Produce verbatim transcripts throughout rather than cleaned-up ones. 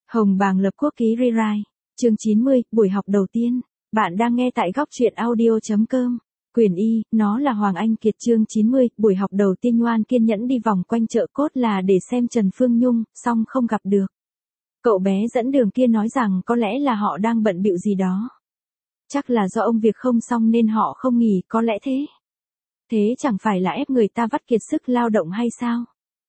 Hồng Bàng lập quốc ký rewrite. Chương chín mươi, buổi học đầu tiên. Bạn đang nghe tại góc truyện audio chấm com. Quyền Y, nó là Hoàng Anh Kiệt. Chương chín mươi, buổi học đầu tiên. Ngoan kiên nhẫn đi vòng quanh chợ cốt là để xem Trần Phương Nhung, song không gặp được. Cậu bé dẫn đường kia nói rằng có lẽ là họ đang bận bịu gì đó. Chắc là do ông việc không xong nên họ không nghỉ, có lẽ thế. Thế chẳng phải là ép người ta vắt kiệt sức lao động hay sao?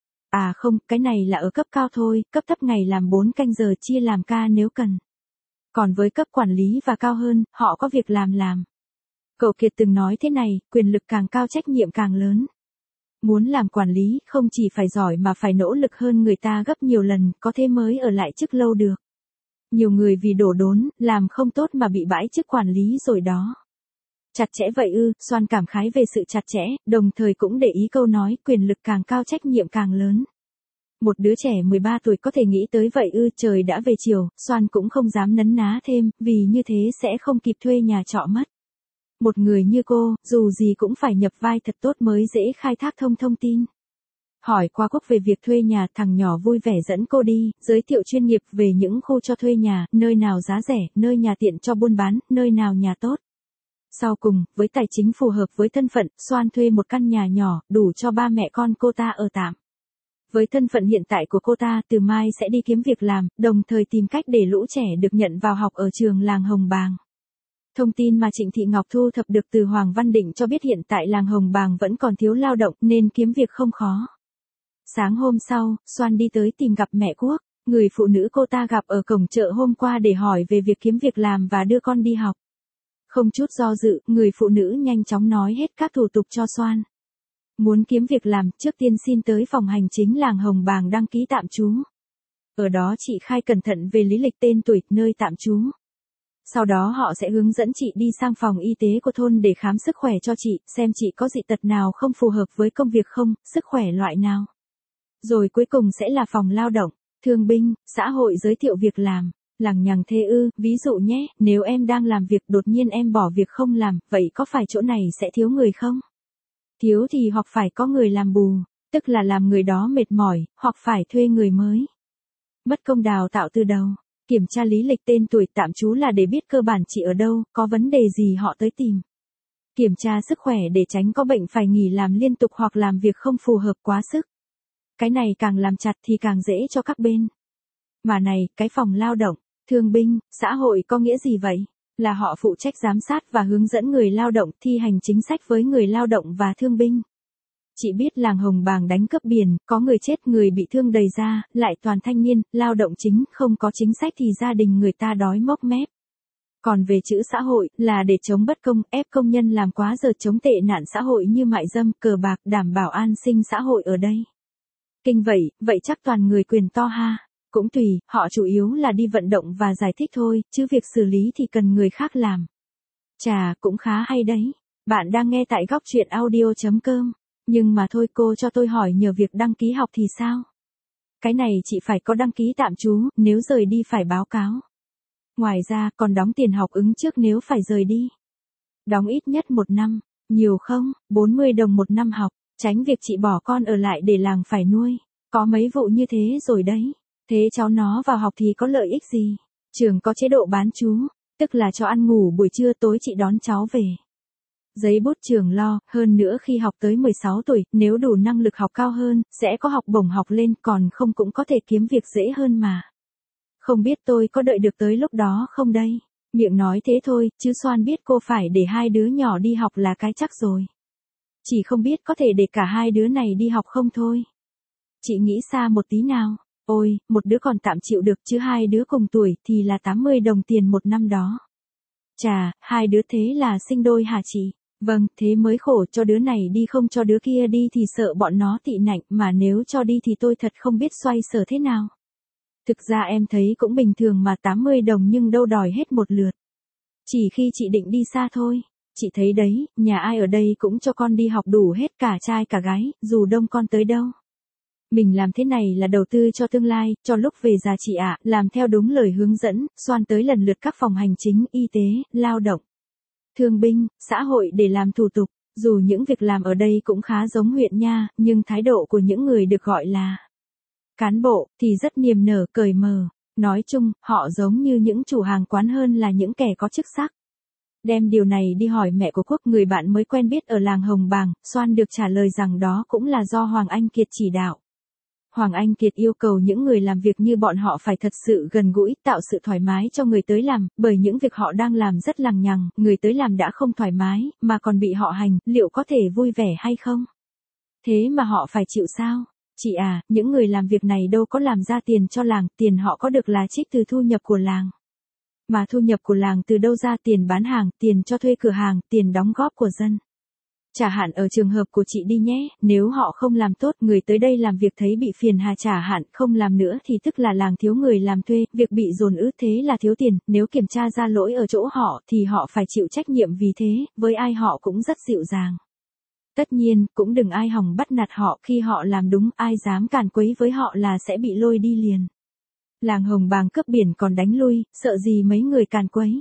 À không, cái này là ở cấp cao thôi, cấp thấp ngày làm bốn canh giờ chia làm ca nếu cần. Còn với cấp quản lý và cao hơn, họ có việc làm làm. Cậu Kiệt từng nói thế này, quyền lực càng cao trách nhiệm càng lớn. Muốn làm quản lý, không chỉ phải giỏi mà phải nỗ lực hơn người ta gấp nhiều lần, có thế mới ở lại chức lâu được. Nhiều người vì đổ đốn, làm không tốt mà bị bãi chức quản lý rồi đó. Chặt chẽ vậy ư, Soan cảm khái về sự chặt chẽ, đồng thời cũng để ý câu nói, quyền lực càng cao trách nhiệm càng lớn. Một đứa trẻ mười ba tuổi có thể nghĩ tới vậy ư, trời đã về chiều, Soan cũng không dám nấn ná thêm, vì như thế sẽ không kịp thuê nhà trọ mất. Một người như cô, dù gì cũng phải nhập vai thật tốt mới dễ khai thác thông thông tin. Hỏi qua Quốc về việc thuê nhà, thằng nhỏ vui vẻ dẫn cô đi, giới thiệu chuyên nghiệp về những khu cho thuê nhà, nơi nào giá rẻ, nơi nhà tiện cho buôn bán, nơi nào nhà tốt. Sau cùng, với tài chính phù hợp với thân phận, Soan thuê một căn nhà nhỏ, đủ cho ba mẹ con cô ta ở tạm. Với thân phận hiện tại của cô ta, từ mai sẽ đi kiếm việc làm, đồng thời tìm cách để lũ trẻ được nhận vào học ở trường làng Hồng Bàng. Thông tin mà Trịnh Thị Ngọc thu thập được từ Hoàng Văn Định cho biết hiện tại làng Hồng Bàng vẫn còn thiếu lao động nên kiếm việc không khó. Sáng hôm sau, Soan đi tới tìm gặp mẹ Quốc, người phụ nữ cô ta gặp ở cổng chợ hôm qua để hỏi về việc kiếm việc làm và đưa con đi học. Không chút do dự, người phụ nữ nhanh chóng nói hết các thủ tục cho Soan. Muốn kiếm việc làm, trước tiên xin tới phòng hành chính làng Hồng Bàng đăng ký tạm trú. Ở đó chị khai cẩn thận về lý lịch tên tuổi, nơi tạm trú. Sau đó họ sẽ hướng dẫn chị đi sang phòng y tế của thôn để khám sức khỏe cho chị, xem chị có dị tật nào không phù hợp với công việc không, sức khỏe loại nào. Rồi cuối cùng sẽ là phòng lao động, thương binh, xã hội giới thiệu việc làm. Lằng nhằng thế ư, ví dụ nhé, nếu em đang làm việc đột nhiên em bỏ việc không làm, vậy có phải chỗ này sẽ thiếu người không? Thiếu thì hoặc phải có người làm bù, tức là làm người đó mệt mỏi, hoặc phải thuê người mới. Mất công đào tạo từ đầu, kiểm tra lý lịch tên tuổi tạm trú là để biết cơ bản chị ở đâu, có vấn đề gì họ tới tìm. Kiểm tra sức khỏe để tránh có bệnh phải nghỉ làm liên tục hoặc làm việc không phù hợp quá sức. Cái này càng làm chặt thì càng dễ cho các bên. Mà này, cái phòng lao động, thương binh, xã hội có nghĩa gì vậy? Là họ phụ trách giám sát và hướng dẫn người lao động, thi hành chính sách với người lao động và thương binh. Chị biết làng Hồng Bàng đánh cướp biển, có người chết người bị thương đầy ra, lại toàn thanh niên, lao động chính, không có chính sách thì gia đình người ta đói mốc mép. Còn về chữ xã hội, là để chống bất công, ép công nhân làm quá giờ, chống tệ nạn xã hội như mại dâm, cờ bạc, đảm bảo an sinh xã hội ở đây. Kinh vậy, vậy chắc toàn người quyền to ha. Cũng tùy, họ chủ yếu là đi vận động và giải thích thôi, chứ việc xử lý thì cần người khác làm. Chà, cũng khá hay đấy. Bạn đang nghe tại góc truyện audio chấm com. Nhưng mà thôi, cô cho tôi hỏi nhờ việc đăng ký học thì sao? Cái này chị phải có đăng ký tạm trú, nếu rời đi phải báo cáo. Ngoài ra, còn đóng tiền học ứng trước nếu phải rời đi. Đóng ít nhất một năm, nhiều không, bốn mươi đồng một năm học, tránh việc chị bỏ con ở lại để làng phải nuôi. Có mấy vụ như thế rồi đấy. Thế cháu nó vào học thì có lợi ích gì? Trường có chế độ bán trú, tức là cho ăn ngủ buổi trưa tối chị đón cháu về. Giấy bút trường lo, hơn nữa khi học tới mười sáu tuổi, nếu đủ năng lực học cao hơn, sẽ có học bổng học lên, còn không cũng có thể kiếm việc dễ hơn mà. Không biết tôi có đợi được tới lúc đó không đây? Miệng nói thế thôi, chứ Soan biết cô phải để hai đứa nhỏ đi học là cái chắc rồi. Chỉ không biết có thể để cả hai đứa này đi học không thôi. Chị nghĩ xa một tí nào. Ôi, một đứa còn tạm chịu được chứ hai đứa cùng tuổi thì là tám mươi đồng tiền một năm đó. Chà, hai đứa thế là sinh đôi hả chị? Vâng, thế mới khổ, cho đứa này đi không cho đứa kia đi thì sợ bọn nó tị nạnh, mà nếu cho đi thì tôi thật không biết xoay sở thế nào. Thực ra em thấy cũng bình thường mà, tám mươi đồng nhưng đâu đòi hết một lượt. Chỉ khi chị định đi xa thôi. Chị thấy đấy, nhà ai ở đây cũng cho con đi học đủ hết, cả trai cả gái, dù đông con tới đâu. Mình làm thế này là đầu tư cho tương lai, cho lúc về già chị ạ, làm theo đúng lời hướng dẫn, Soan tới lần lượt các phòng hành chính, y tế, lao động, thương binh, xã hội để làm thủ tục. Dù những việc làm ở đây cũng khá giống huyện nha, nhưng thái độ của những người được gọi là cán bộ thì rất niềm nở, cởi mở. Nói chung, họ giống như những chủ hàng quán hơn là những kẻ có chức sắc. Đem điều này đi hỏi mẹ của Quốc, người bạn mới quen biết ở làng Hồng Bàng, Soan được trả lời rằng đó cũng là do Hoàng Anh Kiệt chỉ đạo. Hoàng Anh Kiệt yêu cầu những người làm việc như bọn họ phải thật sự gần gũi, tạo sự thoải mái cho người tới làm, bởi những việc họ đang làm rất lằng nhằng, người tới làm đã không thoải mái, mà còn bị họ hành, liệu có thể vui vẻ hay không? Thế mà họ phải chịu sao? Chị à, những người làm việc này đâu có làm ra tiền cho làng, tiền họ có được là trích từ thu nhập của làng. Mà thu nhập của làng từ đâu ra? Tiền bán hàng, tiền cho thuê cửa hàng, tiền đóng góp của dân. Chả hạn ở trường hợp của chị đi nhé, nếu họ không làm tốt, người tới đây làm việc thấy bị phiền hà, chả hạn không làm nữa thì tức là làng thiếu người làm thuê, việc bị dồn ứ thế là thiếu tiền, nếu kiểm tra ra lỗi ở chỗ họ thì họ phải chịu trách nhiệm, vì thế, với ai họ cũng rất dịu dàng. Tất nhiên, cũng đừng ai hòng bắt nạt họ, khi họ làm đúng, ai dám càn quấy với họ là sẽ bị lôi đi liền. Làng Hồng Bàng cướp biển còn đánh lui, sợ gì mấy người càn quấy.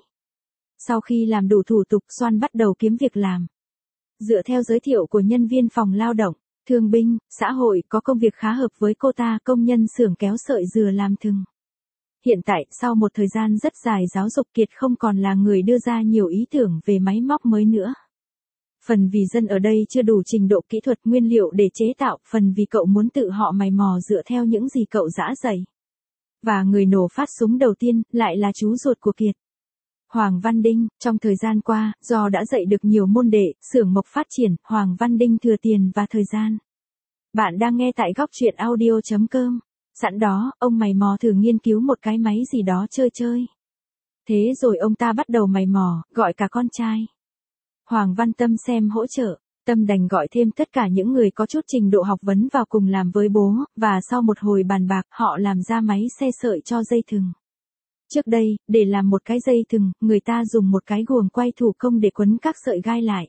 Sau khi làm đủ thủ tục, Soan bắt đầu kiếm việc làm. Dựa theo giới thiệu của nhân viên phòng lao động, thương binh, xã hội, có công việc khá hợp với cô ta, công nhân xưởng kéo sợi dừa làm thừng. Hiện tại, sau một thời gian rất dài giáo dục, Kiệt không còn là người đưa ra nhiều ý tưởng về máy móc mới nữa. Phần vì dân ở đây chưa đủ trình độ kỹ thuật nguyên liệu để chế tạo, phần vì cậu muốn tự họ mày mò dựa theo những gì cậu dã dày. Và người nổ phát súng đầu tiên, lại là chú ruột của Kiệt. Hoàng Văn Đinh, trong thời gian qua, do đã dạy được nhiều môn đệ, xưởng mộc phát triển, Hoàng Văn Đinh thừa tiền và thời gian. Bạn đang nghe tại góc truyện audio chấm com. Sẵn đó, ông mày mò thử nghiên cứu một cái máy gì đó chơi chơi. Thế rồi ông ta bắt đầu mày mò, gọi cả con trai. Hoàng Văn Tâm xem hỗ trợ, Tâm đành gọi thêm tất cả những người có chút trình độ học vấn vào cùng làm với bố, và sau một hồi bàn bạc, họ làm ra máy xe sợi cho dây thừng. Trước đây, để làm một cái dây thừng, người ta dùng một cái guồng quay thủ công để quấn các sợi gai lại.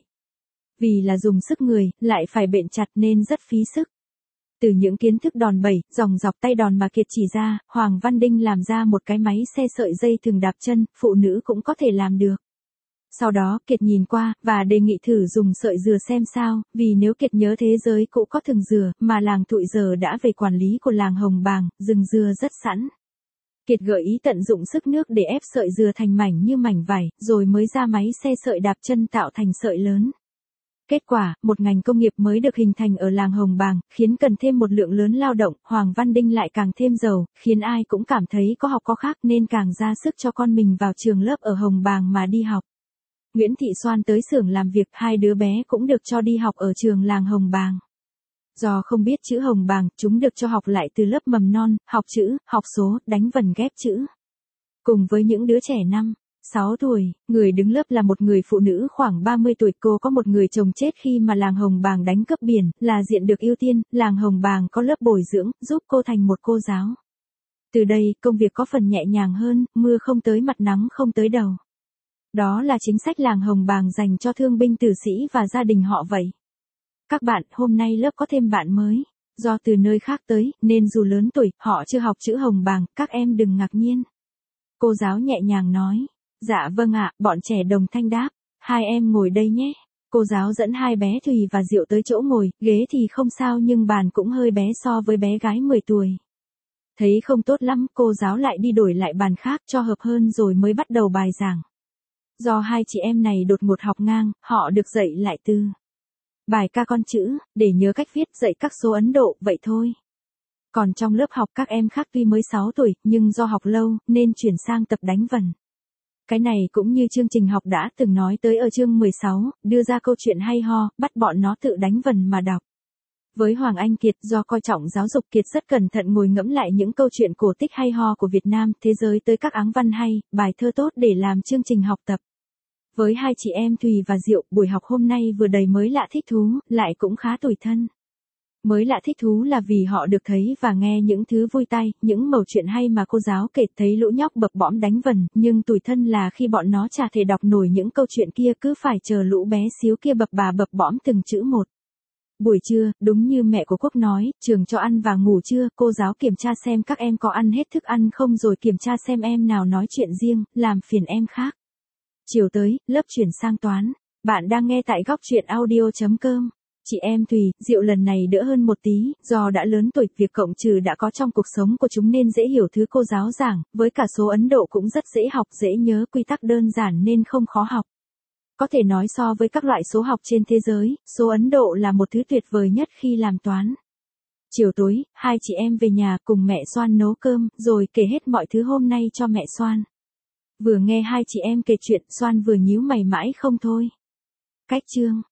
Vì là dùng sức người, lại phải bện chặt nên rất phí sức. Từ những kiến thức đòn bẩy, dòng dọc tay đòn mà Kiệt chỉ ra, Hoàng Văn Đinh làm ra một cái máy xe sợi dây thừng đạp chân, phụ nữ cũng có thể làm được. Sau đó, Kiệt nhìn qua, và đề nghị thử dùng sợi dừa xem sao, vì nếu Kiệt nhớ thế giới cũ có thừng dừa, mà làng Thụy giờ đã về quản lý của làng Hồng Bàng, rừng dừa rất sẵn. Kiệt gợi ý tận dụng sức nước để ép sợi dừa thành mảnh như mảnh vải, rồi mới ra máy xe sợi đạp chân tạo thành sợi lớn. Kết quả, một ngành công nghiệp mới được hình thành ở làng Hồng Bàng, khiến cần thêm một lượng lớn lao động, Hoàng Văn Đinh lại càng thêm giàu, khiến ai cũng cảm thấy có học có khác nên càng ra sức cho con mình vào trường lớp ở Hồng Bàng mà đi học. Nguyễn Thị Soan tới xưởng làm việc, hai đứa bé cũng được cho đi học ở trường làng Hồng Bàng. Do không biết chữ Hồng Bàng, chúng được cho học lại từ lớp mầm non, học chữ, học số, đánh vần ghép chữ. Cùng với những đứa trẻ năm, sáu tuổi, người đứng lớp là một người phụ nữ khoảng ba mươi tuổi, cô có một người chồng chết khi mà làng Hồng Bàng đánh cướp biển, là diện được ưu tiên, làng Hồng Bàng có lớp bồi dưỡng, giúp cô thành một cô giáo. Từ đây, công việc có phần nhẹ nhàng hơn, mưa không tới mặt nắng không tới đầu. Đó là chính sách làng Hồng Bàng dành cho thương binh tử sĩ và gia đình họ vậy. Các bạn, hôm nay lớp có thêm bạn mới. Do từ nơi khác tới, nên dù lớn tuổi, họ chưa học chữ Hồng Bàng, các em đừng ngạc nhiên. Cô giáo nhẹ nhàng nói. Dạ vâng ạ, bọn trẻ đồng thanh đáp. Hai em ngồi đây nhé. Cô giáo dẫn hai bé Thùy và Diệu tới chỗ ngồi, ghế thì không sao nhưng bàn cũng hơi bé so với bé gái mười tuổi. Thấy không tốt lắm, cô giáo lại đi đổi lại bàn khác cho hợp hơn rồi mới bắt đầu bài giảng. Do hai chị em này đột ngột học ngang, họ được dạy lại từ bài ca con chữ, để nhớ cách viết, dạy các số Ấn Độ, vậy thôi. Còn trong lớp học các em khác tuy mới sáu tuổi, nhưng do học lâu, nên chuyển sang tập đánh vần. Cái này cũng như chương trình học đã từng nói tới ở chương mười sáu, đưa ra câu chuyện hay ho, bắt bọn nó tự đánh vần mà đọc. Với Hoàng Anh Kiệt, do coi trọng giáo dục, Kiệt rất cẩn thận ngồi ngẫm lại những câu chuyện cổ tích hay ho của Việt Nam, thế giới tới các áng văn hay, bài thơ tốt để làm chương trình học tập. Với hai chị em Thùy và Diệu, buổi học hôm nay vừa đầy mới lạ thích thú, lại cũng khá tủi thân. Mới lạ thích thú là vì họ được thấy và nghe những thứ vui tai, những mẩu chuyện hay mà cô giáo kể, thấy lũ nhóc bập bõm đánh vần, nhưng tủi thân là khi bọn nó chả thể đọc nổi những câu chuyện kia, cứ phải chờ lũ bé xíu kia bập bà bập bõm từng chữ một. Buổi trưa, đúng như mẹ của Quốc nói, trường cho ăn và ngủ trưa, cô giáo kiểm tra xem các em có ăn hết thức ăn không rồi kiểm tra xem em nào nói chuyện riêng, làm phiền em khác. Chiều tới, lớp chuyển sang toán. Bạn đang nghe tại góc truyện audio chấm com. Chị em Thùy, Diệu lần này đỡ hơn một tí, do đã lớn tuổi, việc cộng trừ đã có trong cuộc sống của chúng nên dễ hiểu thứ cô giáo giảng, với cả số Ấn Độ cũng rất dễ học, dễ nhớ, quy tắc đơn giản nên không khó học. Có thể nói so với các loại số học trên thế giới, số Ấn Độ là một thứ tuyệt vời nhất khi làm toán. Chiều tối, hai chị em về nhà cùng mẹ Soan nấu cơm, rồi kể hết mọi thứ hôm nay cho mẹ Soan. Vừa nghe hai chị em kể chuyện, Soan vừa nhíu mày mãi không thôi. Cách chương